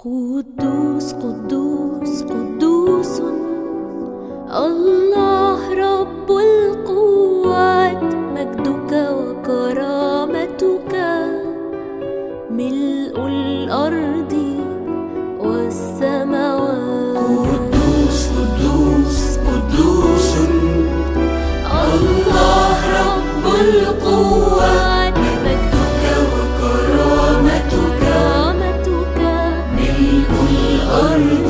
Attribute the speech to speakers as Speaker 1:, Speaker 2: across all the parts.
Speaker 1: قدوس قدوس قدوس الله رب القوات، مجدك وكرامتك ملء الأرض والسماوات.
Speaker 2: قدوس قدوس قدوس الله رب القوات، مجدك وكرامتك ملء الأرض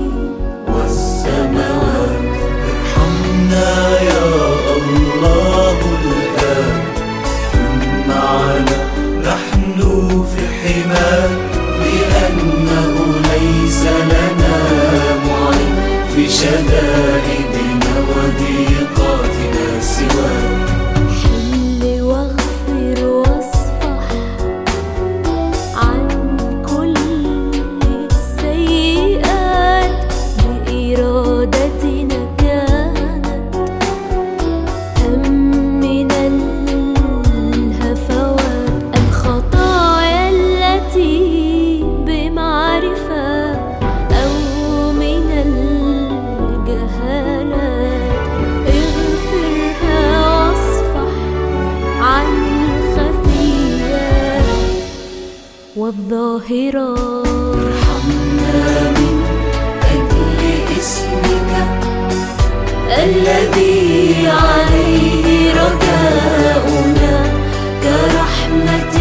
Speaker 2: والسماوات. ارحمنا يا الله الآن، كن معنا نحن في حماك، لأنه ليس لنا معين في شدائدنا وضيقاتنا سواك.
Speaker 1: حل واغفر واصفح عن كل السيئات، بإرادتنا كانت أم من الهفوات، الخطايا التي بمعرفة أو من الجهالات، اغفرها واصفح عن الخفيات والظاهرات.
Speaker 2: ارحمنا من أجل اسمك الذي عليه رجاؤنا، كرحمة